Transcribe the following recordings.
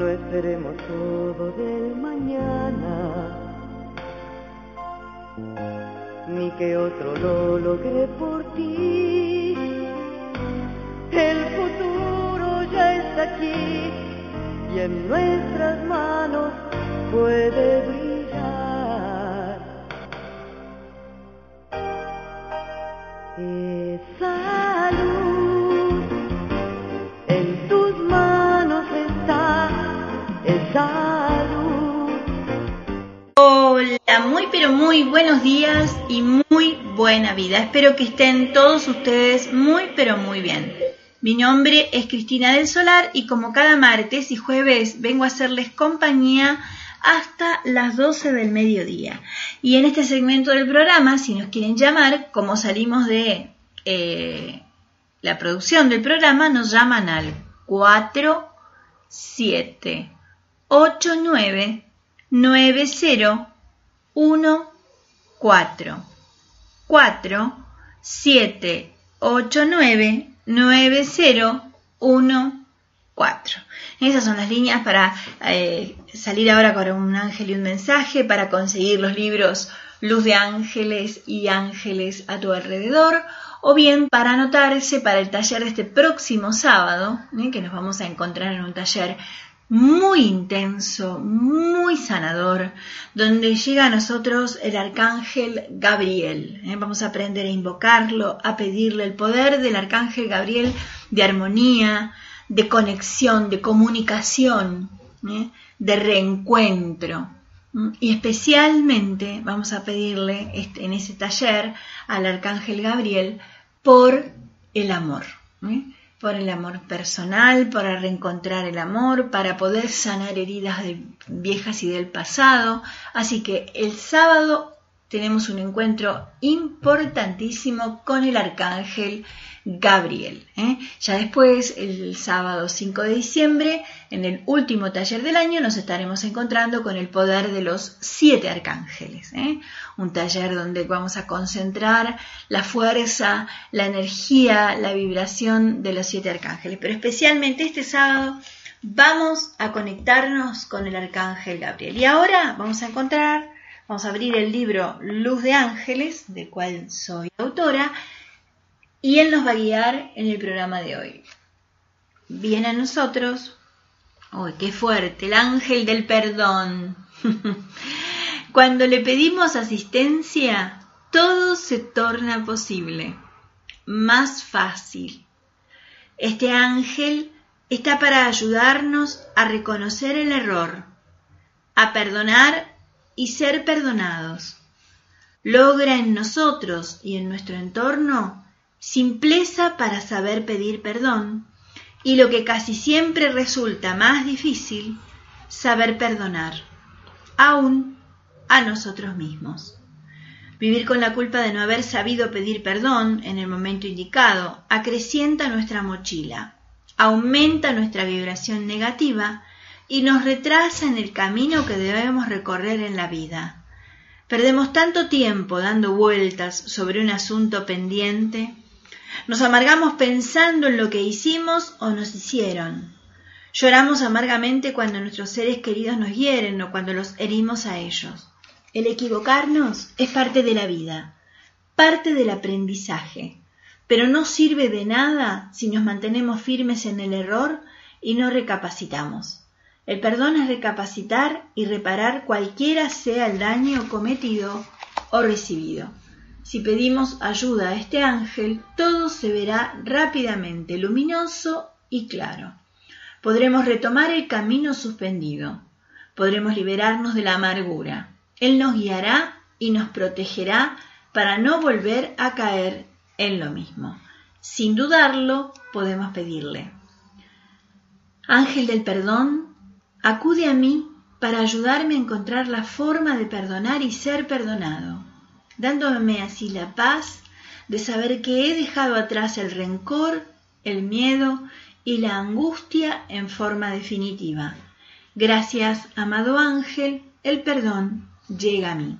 No esperemos todo del mañana, ni que otro lo logre por ti. El futuro ya está aquí y en nuestras manos puede brillar. Esa luz en tus manos está, esa luz. Hola, muy pero muy buenos días y muy buena vida. Espero que estén todos ustedes muy pero muy bien. Mi nombre es Cristina del Solar y como cada martes y jueves vengo a hacerles compañía hasta las 12 del mediodía. Y en este segmento del programa, si nos quieren llamar, como salimos de la producción del programa, nos llaman al 47899014. 47899014. Esas son las líneas para salir ahora con un ángel y un mensaje, para conseguir los libros Luz de Ángeles y Ángeles a tu alrededor, o bien para anotarse para el taller de este próximo sábado, que nos vamos a encontrar en un taller muy intenso, muy sanador, donde llega a nosotros el arcángel Gabriel. Vamos a aprender a invocarlo, a pedirle el poder del arcángel Gabriel de armonía, de conexión, de comunicación, de reencuentro. Y especialmente vamos a pedirle en ese taller al arcángel Gabriel por el amor. Por el amor personal, para reencontrar el amor, para poder sanar heridas viejas y del pasado. Así que el sábado tenemos un encuentro importantísimo con el arcángel Gabriel. Ya después, el sábado 5 de diciembre, en el último taller del año, nos estaremos encontrando con el poder de los 7 arcángeles. Un taller donde vamos a concentrar la fuerza, la energía, la vibración de los 7 arcángeles. Pero especialmente este sábado vamos a conectarnos con el arcángel Gabriel. Y ahora vamos a abrir el libro Luz de Ángeles, del cual soy autora, y él nos va a guiar en el programa de hoy. Viene a nosotros, ¡uy, qué fuerte!, el ángel del perdón. Cuando le pedimos asistencia, todo se torna posible, más fácil. Este ángel está para ayudarnos a reconocer el error, a perdonar y ser perdonados. Logra en nosotros y en nuestro entorno simpleza para saber pedir perdón y, lo que casi siempre resulta más difícil, saber perdonar, aún a nosotros mismos. Vivir con la culpa de no haber sabido pedir perdón en el momento indicado acrecienta nuestra mochila, aumenta nuestra vibración negativa y nos retrasa en el camino que debemos recorrer en la vida. Perdemos tanto tiempo dando vueltas sobre un asunto pendiente. Nos amargamos pensando en lo que hicimos o nos hicieron. Lloramos amargamente cuando nuestros seres queridos nos hieren o cuando los herimos a ellos. El equivocarnos es parte de la vida, parte del aprendizaje, pero no sirve de nada si nos mantenemos firmes en el error y no recapacitamos. El perdón es recapacitar y reparar cualquiera sea el daño cometido o recibido. Si pedimos ayuda a este ángel, todo se verá rápidamente luminoso y claro. Podremos retomar el camino suspendido. Podremos liberarnos de la amargura. Él nos guiará y nos protegerá para no volver a caer en lo mismo. Sin dudarlo, podemos pedirle: Ángel del perdón, acude a mí para ayudarme a encontrar la forma de perdonar y ser perdonado, dándome así la paz de saber que he dejado atrás el rencor, el miedo y la angustia en forma definitiva. Gracias, amado ángel, el perdón llega a mí.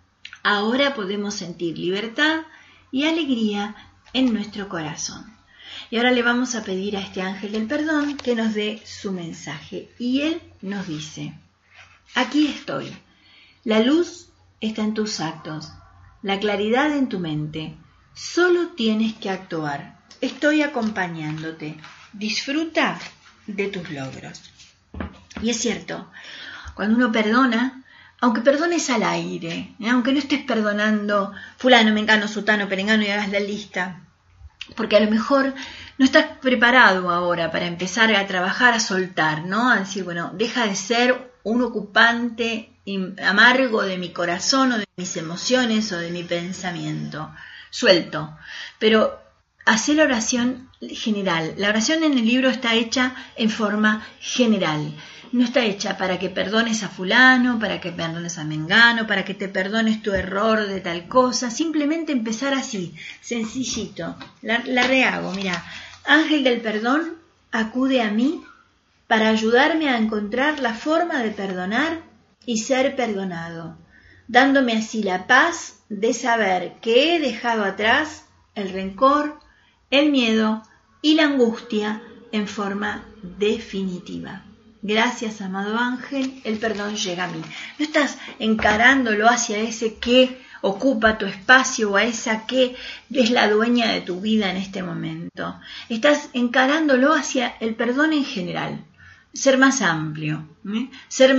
Ahora podemos sentir libertad y alegría en nuestro corazón. Y ahora le vamos a pedir a este ángel del perdón que nos dé su mensaje. Y él nos dice: aquí estoy. La luz está en tus actos, la claridad en tu mente. Solo tienes que actuar. Estoy acompañándote. Disfruta de tus logros. Y es cierto, cuando uno perdona, aunque perdones al aire, aunque no estés perdonando fulano, mengano, sutano, perengano y hagas la lista, porque a lo mejor no estás preparado ahora para empezar a trabajar, a soltar, ¿no? A decir, bueno, deja de ser un ocupante amargo de mi corazón o de mis emociones o de mi pensamiento. Suelto. Pero hacé la oración general. La oración en el libro está hecha en forma general. No está hecha para que perdones a fulano, para que perdones a mengano, para que te perdones tu error de tal cosa. Simplemente empezar así, sencillito. La rehago, mira. Ángel del perdón, acude a mí para ayudarme a encontrar la forma de perdonar y ser perdonado, dándome así la paz de saber que he dejado atrás el rencor, el miedo y la angustia en forma definitiva. Gracias, amado ángel, el perdón llega a mí. No estás encarándolo hacia ese que ocupa tu espacio o a esa que es la dueña de tu vida en este momento. Estás encarándolo hacia el perdón en general. Ser más amplio, ser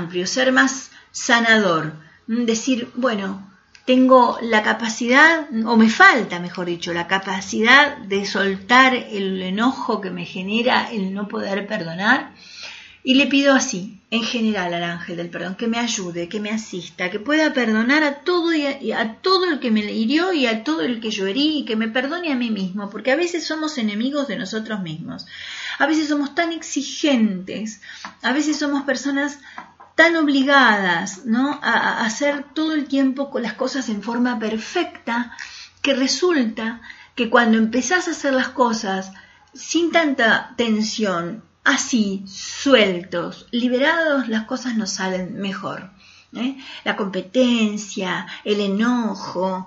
más sanador. Decir, bueno, tengo la capacidad, o me falta, mejor dicho, la capacidad de soltar el enojo que me genera el no poder perdonar. Y le pido así, en general al ángel del perdón, que me ayude, que me asista, que pueda perdonar a todo y a todo el que me hirió y a todo el que yo herí, y que me perdone a mí mismo, porque a veces somos enemigos de nosotros mismos. A veces somos tan exigentes, a veces somos personas tan obligadas, ¿no?, a hacer todo el tiempo con las cosas en forma perfecta, que resulta que cuando empezás a hacer las cosas sin tanta tensión, así, sueltos, liberados, las cosas nos salen mejor. La competencia, el enojo,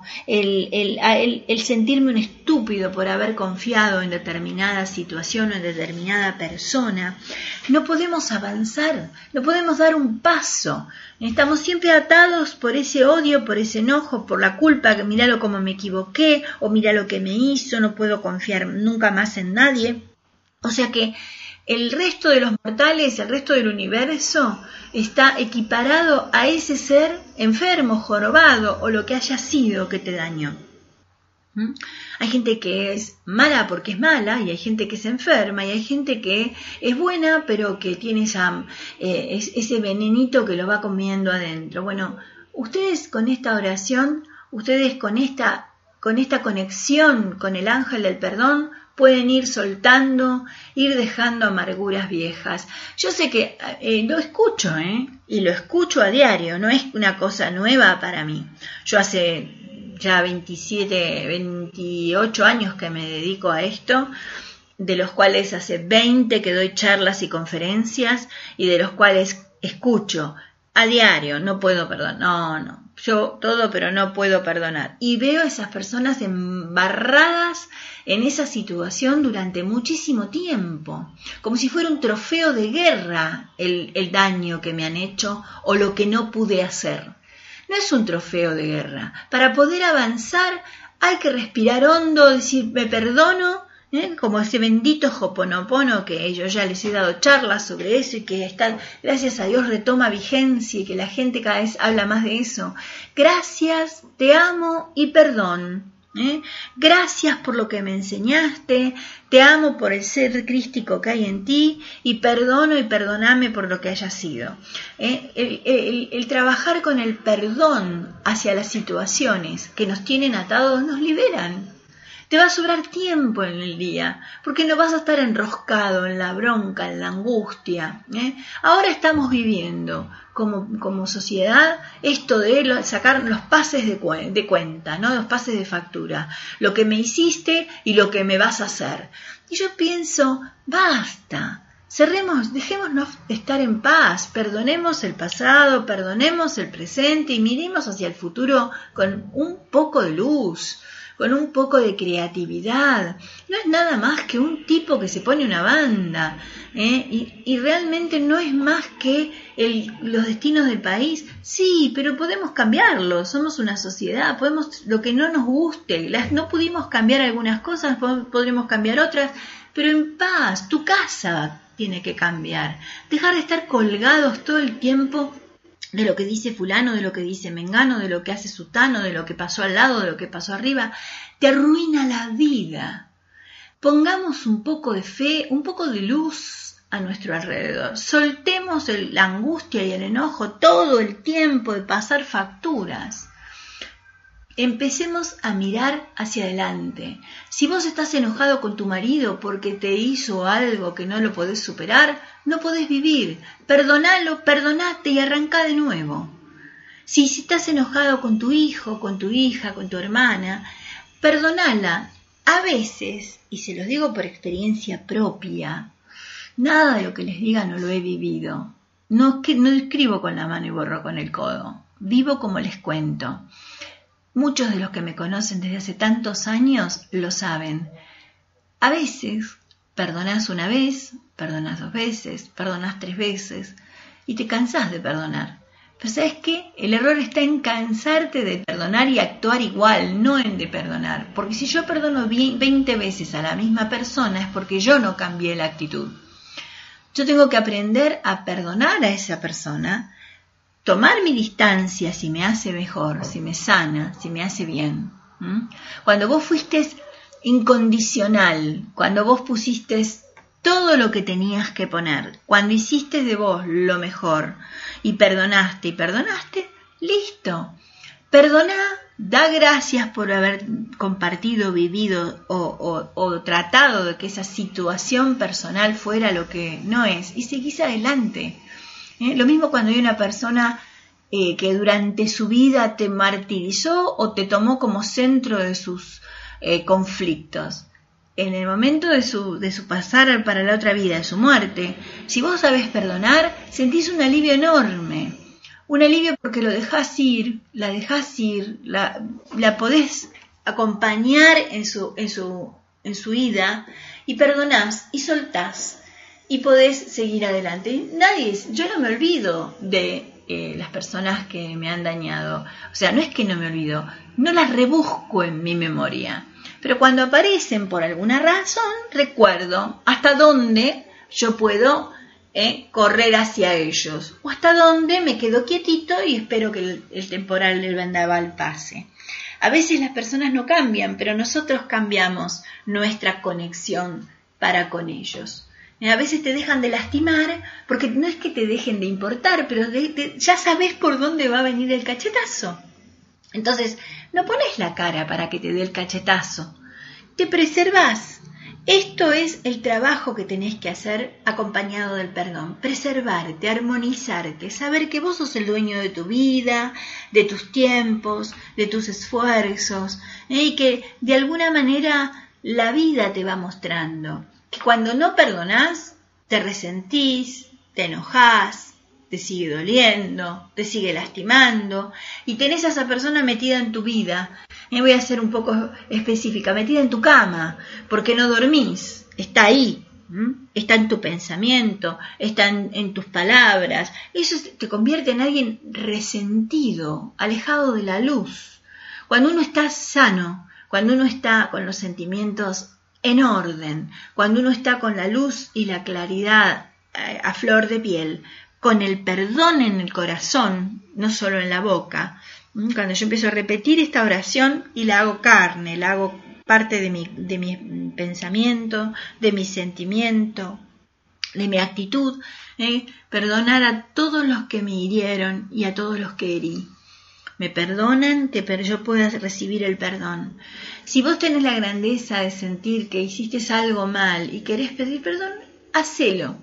el sentirme un estúpido por haber confiado en determinada situación o en determinada persona. No podemos avanzar, no podemos dar un paso. Estamos siempre atados por ese odio, por ese enojo, por la culpa, que míralo cómo me equivoqué, o mira lo que me hizo, no puedo confiar nunca más en nadie. O sea que el resto de los mortales, el resto del universo, está equiparado a ese ser enfermo, jorobado, o lo que haya sido que te dañó. Hay gente que es mala porque es mala, y hay gente que es enferma, y hay gente que es buena, pero que tiene ese venenito que lo va comiendo adentro. Bueno, ustedes con esta oración, ustedes con esta conexión con el ángel del perdón, pueden ir soltando, ir dejando amarguras viejas. yo sé que lo escucho, y lo escucho a diario, no es una cosa nueva para mí. Yo hace ya 28 años que me dedico a esto, de los cuales hace 20 que doy charlas y conferencias, y de los cuales escucho a diario: no puedo perdonar, yo todo, pero no puedo perdonar. Y veo a esas personas embarradas en esa situación durante muchísimo tiempo, como si fuera un trofeo de guerra el daño que me han hecho o lo que no pude hacer. No es un trofeo de guerra. Para poder avanzar hay que respirar hondo, decir me perdono, como ese bendito Ho'oponopono, que yo ya les he dado charlas sobre eso y que está, gracias a Dios, retoma vigencia, y que la gente cada vez habla más de eso. Gracias, te amo y perdón. Gracias por lo que me enseñaste, te amo por el ser crístico que hay en ti, y perdono y perdoname por lo que haya sido. El trabajar con el perdón hacia las situaciones que nos tienen atados nos liberan. Te va a sobrar tiempo en el día, porque no vas a estar enroscado en la bronca, en la angustia. Ahora estamos viviendo como sociedad esto de sacar los pases de cuenta, ¿no? Los pases de factura, lo que me hiciste y lo que me vas a hacer. Y yo pienso, basta, cerremos, dejémonos estar en paz, perdonemos el pasado, perdonemos el presente y miremos hacia el futuro con un poco de luz. con un poco de creatividad. No es nada más que un tipo que se pone una banda, y realmente no es más que los destinos del país. Sí, pero podemos cambiarlo, somos una sociedad, podemos, lo que no nos guste, no pudimos cambiar algunas cosas, podremos cambiar otras, pero en paz. Tu casa tiene que cambiar, dejar de estar colgados todo el tiempo de lo que dice fulano, de lo que dice mengano, de lo que hace sutano, de lo que pasó al lado, de lo que pasó arriba. Te arruina la vida. Pongamos un poco de fe, un poco de luz a nuestro alrededor. Soltemos la angustia y el enojo todo el tiempo de pasar facturas. Empecemos a mirar hacia adelante. Si vos estás enojado con tu marido porque te hizo algo que no lo podés superar, no podés vivir. Perdonalo, perdonate y arrancá de nuevo. Si estás enojado con tu hijo, con tu hija, con tu hermana, perdonala. A veces, y se los digo por experiencia propia, nada de lo que les diga no lo he vivido. No escribo con la mano y borro con el codo. Vivo como les cuento. Muchos de los que me conocen desde hace tantos años lo saben. A veces perdonás una vez, perdonás 2 veces, perdonás 3 veces y te cansás de perdonar. Pero ¿sabes qué? El error está en cansarte de perdonar y actuar igual, no en de perdonar. Porque si yo perdono 20 veces a la misma persona es porque yo no cambié la actitud. Yo tengo que aprender a perdonar a esa persona, tomar mi distancia si me hace mejor, si me sana, si me hace bien. Cuando vos fuiste incondicional, cuando vos pusiste todo lo que tenías que poner, cuando hiciste de vos lo mejor y perdonaste, listo. Perdoná, da gracias por haber compartido, vivido o tratado de que esa situación personal fuera lo que no es y seguís adelante. Lo mismo cuando hay una persona que durante su vida te martirizó o te tomó como centro de sus conflictos. En el momento de su pasar para la otra vida, de su muerte, si vos sabés perdonar, sentís un alivio enorme. Un alivio porque lo dejás ir, la dejás ir, la podés acompañar en su ida y perdonás y soltás. Y podés seguir adelante. Yo no me olvido de las personas que me han dañado. O sea, no es que no me olvido, no las rebusco en mi memoria. Pero cuando aparecen por alguna razón, recuerdo hasta dónde yo puedo correr hacia ellos. O hasta dónde me quedo quietito y espero que el temporal del vendaval pase. A veces las personas no cambian, pero nosotros cambiamos nuestra conexión para con ellos. A veces te dejan de lastimar, porque no es que te dejen de importar, pero ya sabes por dónde va a venir el cachetazo. Entonces, no pones la cara para que te dé el cachetazo. Te preservás. Esto es el trabajo que tenés que hacer acompañado del perdón. Preservarte, armonizarte, saber que vos sos el dueño de tu vida, de tus tiempos, de tus esfuerzos, y que de alguna manera la vida te va mostrando. Que cuando no perdonás, te resentís, te enojás, te sigue doliendo, te sigue lastimando y tenés a esa persona metida en tu vida. Voy a ser un poco específica, metida en tu cama, porque no dormís, está ahí, está en tu pensamiento, está en tus palabras. Eso te convierte en alguien resentido, alejado de la luz. Cuando uno está sano, cuando uno está con los sentimientos en orden, cuando uno está con la luz y la claridad a flor de piel, con el perdón en el corazón, no solo en la boca. Cuando yo empiezo a repetir esta oración y la hago carne, la hago parte de mi pensamiento, de mi sentimiento, de mi actitud, perdonar a todos los que me hirieron y a todos los que herí. Me perdonan, que yo pueda recibir el perdón. Si vos tenés la grandeza de sentir que hiciste algo mal y querés pedir perdón, hacelo.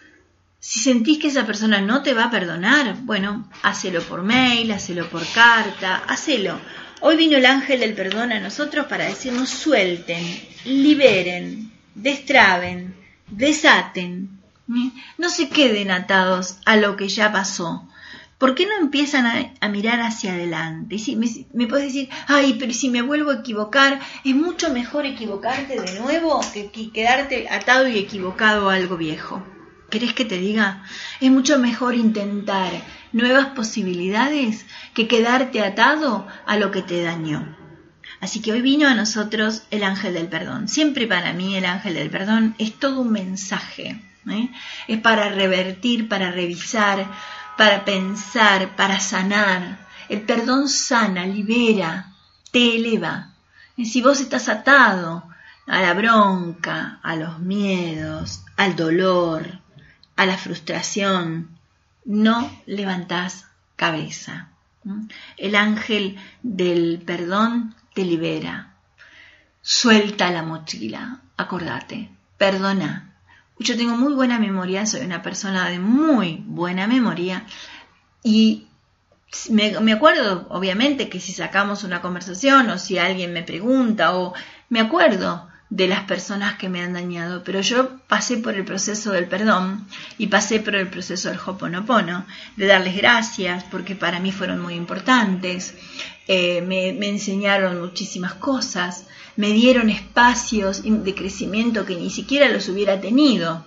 Si sentís que esa persona no te va a perdonar, bueno, hacelo por mail, hacelo por carta, hacelo. Hoy vino el ángel del perdón a nosotros para decirnos suelten, liberen, destraben, desaten. No se queden atados a lo que ya pasó. ¿Por qué no empiezan a mirar hacia adelante? Y si me puedes decir, ay, pero si me vuelvo a equivocar, es mucho mejor equivocarte de nuevo que quedarte atado y equivocado a algo viejo. ¿Querés que te diga? Es mucho mejor intentar nuevas posibilidades que quedarte atado a lo que te dañó. Así que hoy vino a nosotros el ángel del perdón. Siempre para mí el ángel del perdón es todo un mensaje, ¿eh? Es para revertir, para revisar, para pensar, para sanar. El perdón sana, libera, te eleva. Y si vos estás atado a la bronca, a los miedos, al dolor, a la frustración, no levantás cabeza. El ángel del perdón te libera. Suelta la mochila, acordate, perdona. Yo tengo muy buena memoria, soy una persona de muy buena memoria y me acuerdo, obviamente, que si sacamos una conversación o si alguien me pregunta o me acuerdo de las personas que me han dañado, pero yo pasé por el proceso del perdón y pasé por el proceso del Ho'oponopono, de darles gracias porque para mí fueron muy importantes, me enseñaron muchísimas cosas, me dieron espacios de crecimiento que ni siquiera los hubiera tenido,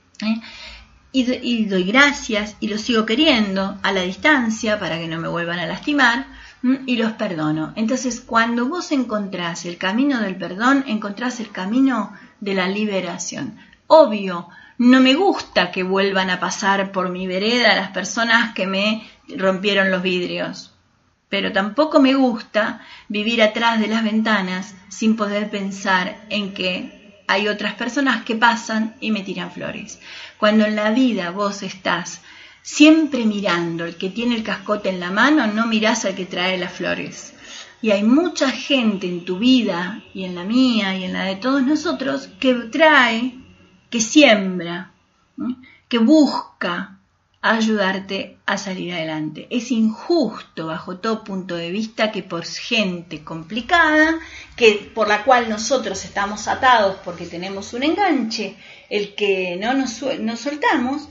y doy gracias y los sigo queriendo a la distancia para que no me vuelvan a lastimar, y los perdono. Entonces, cuando vos encontrás el camino del perdón, encontrás el camino de la liberación. Obvio, no me gusta que vuelvan a pasar por mi vereda las personas que me rompieron los vidrios, pero tampoco me gusta vivir atrás de las ventanas sin poder pensar en que hay otras personas que pasan y me tiran flores. Cuando en la vida vos estás siempre mirando el que tiene el cascote en la mano, no mirás al que trae las flores. Y hay mucha gente en tu vida, y en la mía, y en la de todos nosotros, que trae, que siembra, que busca ayudarte a salir adelante. Es injusto, bajo todo punto de vista, que por gente complicada, por la cual nosotros estamos atados porque tenemos un enganche, el que no nos soltamos,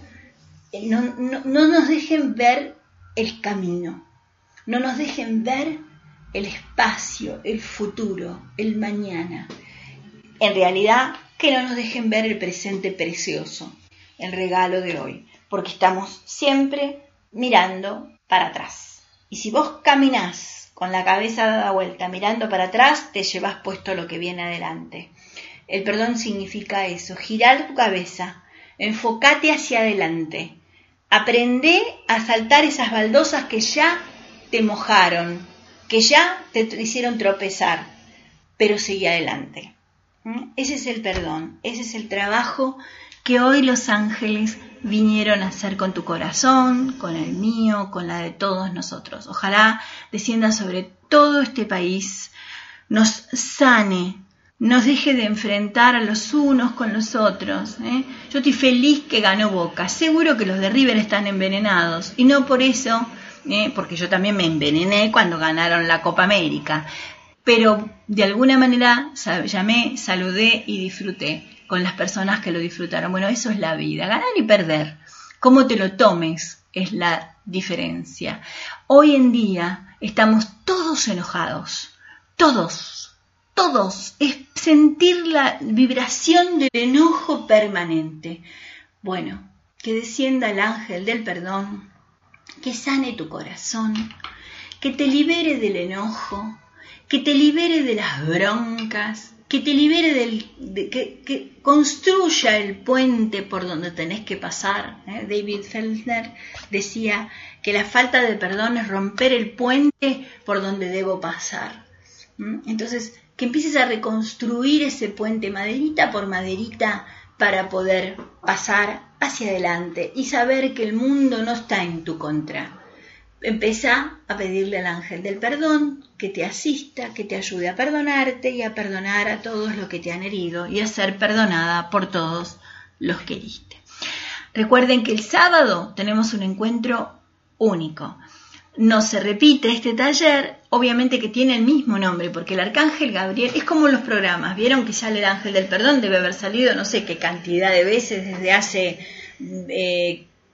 no nos dejen ver el camino, no nos dejen ver el espacio, el futuro, el mañana. En realidad, que no nos dejen ver el presente precioso, el regalo de hoy, porque estamos siempre mirando para atrás. Y si vos caminás con la cabeza dada vuelta, mirando para atrás, te llevas puesto lo que viene adelante. El perdón significa eso, girar tu cabeza, enfócate hacia adelante. Aprende a saltar esas baldosas que ya te mojaron, que ya te hicieron tropezar, pero sigue adelante. Ese es el perdón, ese es el trabajo que hoy los ángeles vinieron a hacer con tu corazón, con el mío, con la de todos nosotros. Ojalá descienda sobre todo este país, nos sane, nos deje de enfrentar a los unos con los otros. Yo estoy feliz que ganó Boca. Seguro que los de River están envenenados. Y no por eso, porque yo también me envenené cuando ganaron la Copa América. Pero de alguna manera llamé, saludé y disfruté con las personas que lo disfrutaron. Bueno, eso es la vida. Ganar y perder. Cómo te lo tomes es la diferencia. Hoy en día estamos todos enojados. Todos. Es sentir la vibración del enojo permanente. Bueno, que descienda el ángel del perdón, que sane tu corazón, que te libere del enojo, que te libere de las broncas, que te libere que construya el puente por donde tenés que pasar. David Feldner decía que la falta de perdón es romper el puente por donde debo pasar. Entonces, que empieces a reconstruir ese puente maderita por maderita para poder pasar hacia adelante y saber que el mundo no está en tu contra. Empezá a pedirle al ángel del perdón que te asista, que te ayude a perdonarte y a perdonar a todos los que te han herido y a ser perdonada por todos los que heriste. Recuerden que el sábado tenemos un encuentro único. No se repite este taller, obviamente que tiene el mismo nombre, porque el Arcángel Gabriel es como los programas. Vieron que sale el Ángel del Perdón, debe haber salido no sé qué cantidad de veces desde hace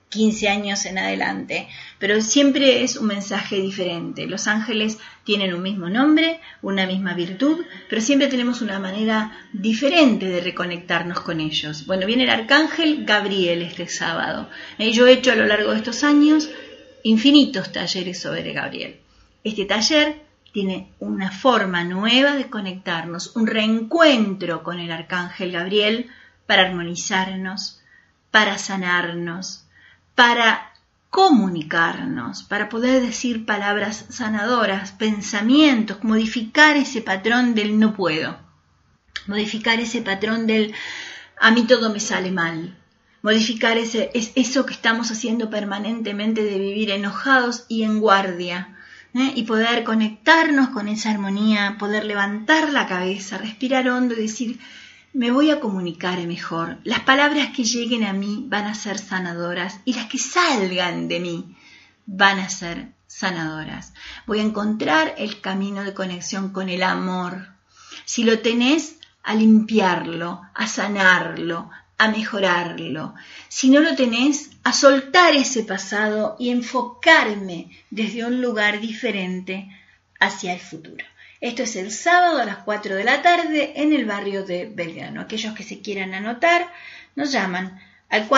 15 años en adelante, pero siempre es un mensaje diferente. Los ángeles tienen un mismo nombre, una misma virtud, pero siempre tenemos una manera diferente de reconectarnos con ellos. Bueno, viene el arcángel Gabriel este sábado. Yo he hecho a lo largo de estos años infinitos talleres sobre Gabriel. Este taller tiene una forma nueva de conectarnos, un reencuentro con el arcángel Gabriel para armonizarnos, para sanarnos, para comunicarnos, para poder decir palabras sanadoras, pensamientos, modificar ese patrón del no puedo, modificar ese patrón del a mí todo me sale mal, modificar eso que estamos haciendo permanentemente de vivir enojados y en guardia, y poder conectarnos con esa armonía, poder levantar la cabeza, respirar hondo y decir, me voy a comunicar mejor. Las palabras que lleguen a mí van a ser sanadoras y las que salgan de mí van a ser sanadoras. Voy a encontrar el camino de conexión con el amor. Si lo tenés, a limpiarlo, a sanarlo, a mejorarlo. Si no lo tenés, a soltar ese pasado y enfocarme desde un lugar diferente hacia el futuro. Esto es el sábado a las 4 de la tarde en el barrio de Belgrano. Aquellos que se quieran anotar nos llaman al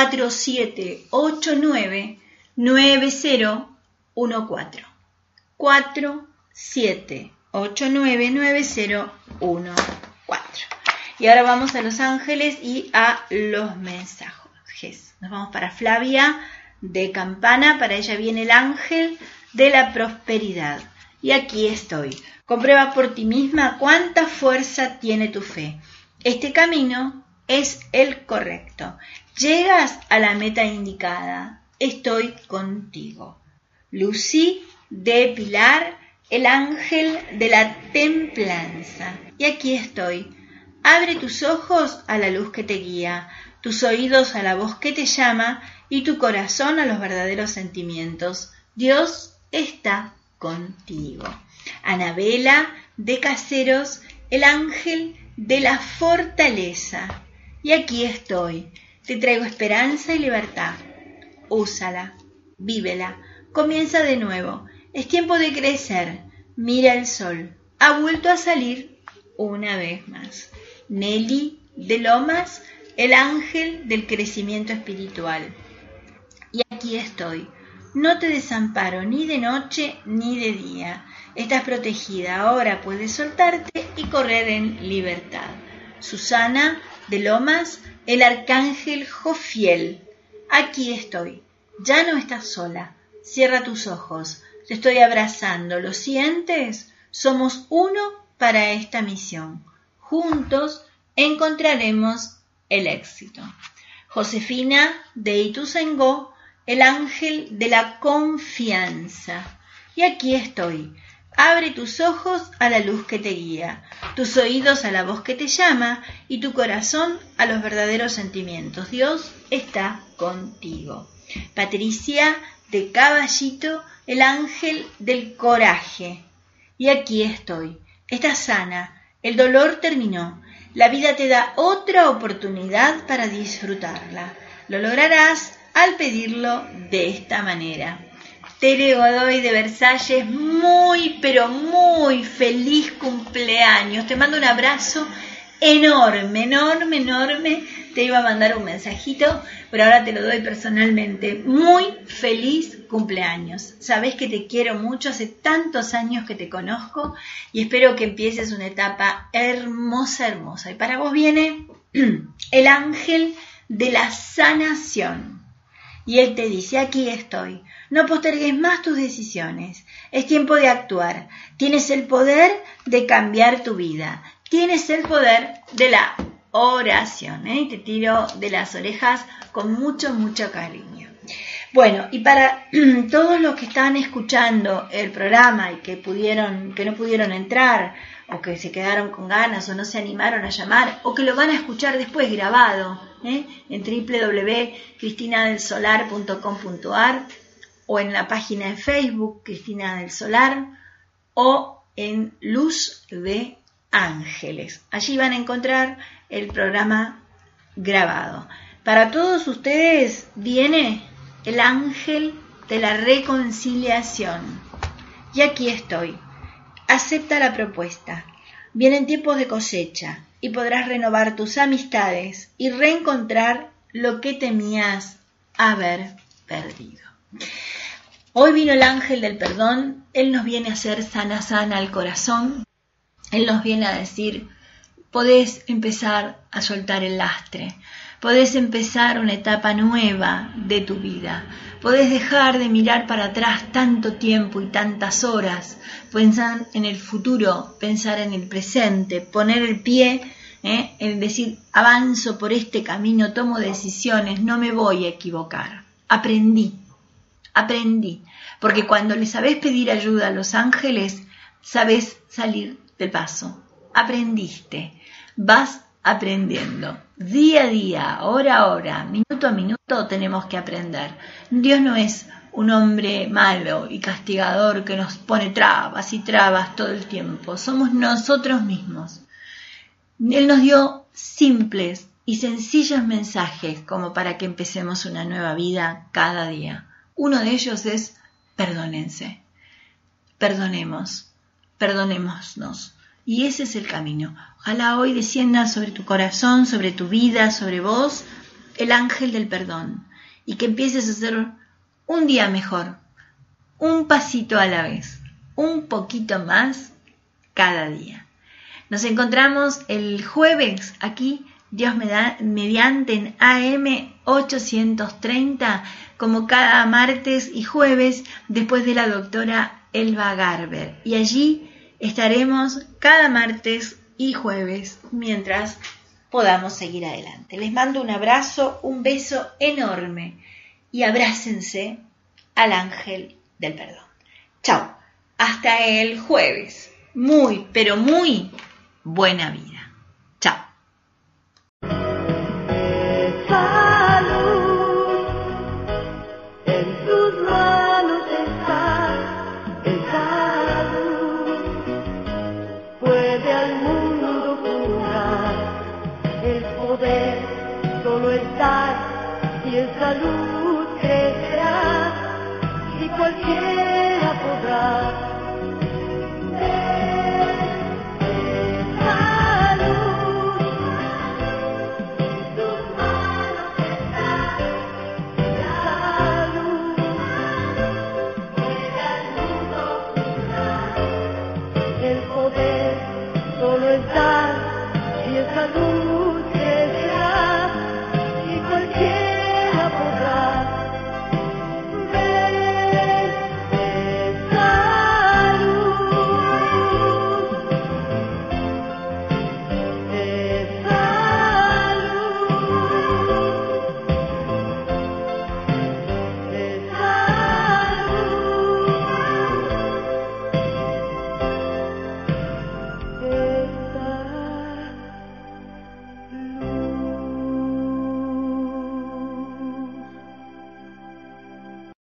4789-9014. 4789-9014. Y ahora vamos a Los Ángeles y a los mensajes. Nos vamos para Flavia de Campana. Para ella viene el ángel de la prosperidad. Y aquí estoy. Comprueba por ti misma cuánta fuerza tiene tu fe. Este camino es el correcto. Llegas a la meta indicada. Estoy contigo. Lucy de Pilar, el ángel de la templanza. Y aquí estoy. Abre tus ojos a la luz que te guía, tus oídos a la voz que te llama y tu corazón a los verdaderos sentimientos. Dios está contigo. Anabela de Caseros, el ángel de la fortaleza. Y aquí estoy. Te traigo esperanza y libertad. Úsala, vívela, comienza de nuevo. Es tiempo de crecer. Mira el sol. Ha vuelto a salir una vez más. Nelly de Lomas, el ángel del crecimiento espiritual. Y aquí estoy. No te desamparo ni de noche ni de día. Estás protegida. Ahora puedes soltarte y correr en libertad. Susana de Lomas, el arcángel Jofiel. Aquí estoy. Ya no estás sola. Cierra tus ojos. Te estoy abrazando. ¿Lo sientes? Somos uno para esta misión. Juntos encontraremos el éxito. Josefina de Ituzaingó, el ángel de la confianza. Y aquí estoy. Abre tus ojos a la luz que te guía, tus oídos a la voz que te llama y tu corazón a los verdaderos sentimientos. Dios está contigo. Patricia de Caballito, el ángel del coraje. Y aquí estoy. Estás sana. El dolor terminó. La vida te da otra oportunidad para disfrutarla. Lo lograrás al pedirlo de esta manera. Tere Godoy de Versalles, muy pero muy feliz cumpleaños. Te mando un abrazo enorme, enorme, enorme. Te iba a mandar un mensajito, pero ahora te lo doy personalmente. Muy feliz cumpleaños. Sabés que te quiero mucho, hace tantos años que te conozco y espero que empieces una etapa hermosa, hermosa. Y para vos viene el ángel de la sanación. Y él te dice, aquí estoy. No postergues más tus decisiones. Es tiempo de actuar. Tienes el poder de cambiar tu vida. Tienes el poder de la oración. Te tiro de las orejas con mucho, mucho cariño. Bueno, y para todos los que están escuchando el programa y que no pudieron entrar, o que se quedaron con ganas, o no se animaron a llamar, o que lo van a escuchar después grabado, en www.cristinadelsolar.com.ar, o en la página de Facebook Cristina del Solar, o en Luz de Ángeles. Allí van a encontrar el programa grabado. Para todos ustedes viene el ángel de la reconciliación. Y aquí estoy. Acepta la propuesta. Vienen tiempos de cosecha y podrás renovar tus amistades y reencontrar lo que temías haber perdido. Hoy vino el ángel del perdón. Él nos viene a hacer sana al corazón. Él nos viene a decir, podés empezar a soltar el lastre. Podés empezar una etapa nueva de tu vida. Podés dejar de mirar para atrás tanto tiempo y tantas horas. Pensar en el futuro, pensar en el presente, poner el pie, en decir, avanzo por este camino, tomo decisiones, no me voy a equivocar. Aprendí. Porque cuando le sabés pedir ayuda a los ángeles, sabés salir del paso. Aprendiste. Vas aprendiendo. Día a día, hora a hora, minuto a minuto tenemos que aprender. Dios no es un hombre malo y castigador que nos pone trabas y trabas todo el tiempo. Somos nosotros mismos. Él nos dio simples y sencillos mensajes como para que empecemos una nueva vida cada día. Uno de ellos es perdónense. Perdonémonos. Y ese es el camino. Ojalá hoy descienda sobre tu corazón, sobre tu vida, sobre vos, el ángel del perdón. Y que empieces a hacer un día mejor, un pasito a la vez, un poquito más cada día. Nos encontramos el jueves aquí, Dios mediante, en AM 830, como cada martes y jueves, después de la doctora Elba Garber. Y allí estaremos cada martes y jueves mientras podamos seguir adelante. Les mando un abrazo, un beso enorme y abrácense al ángel del perdón. Chao, hasta el jueves. Muy, pero muy buena vida. Chao. Solo estar y en salud crecerá, y cualquiera podrá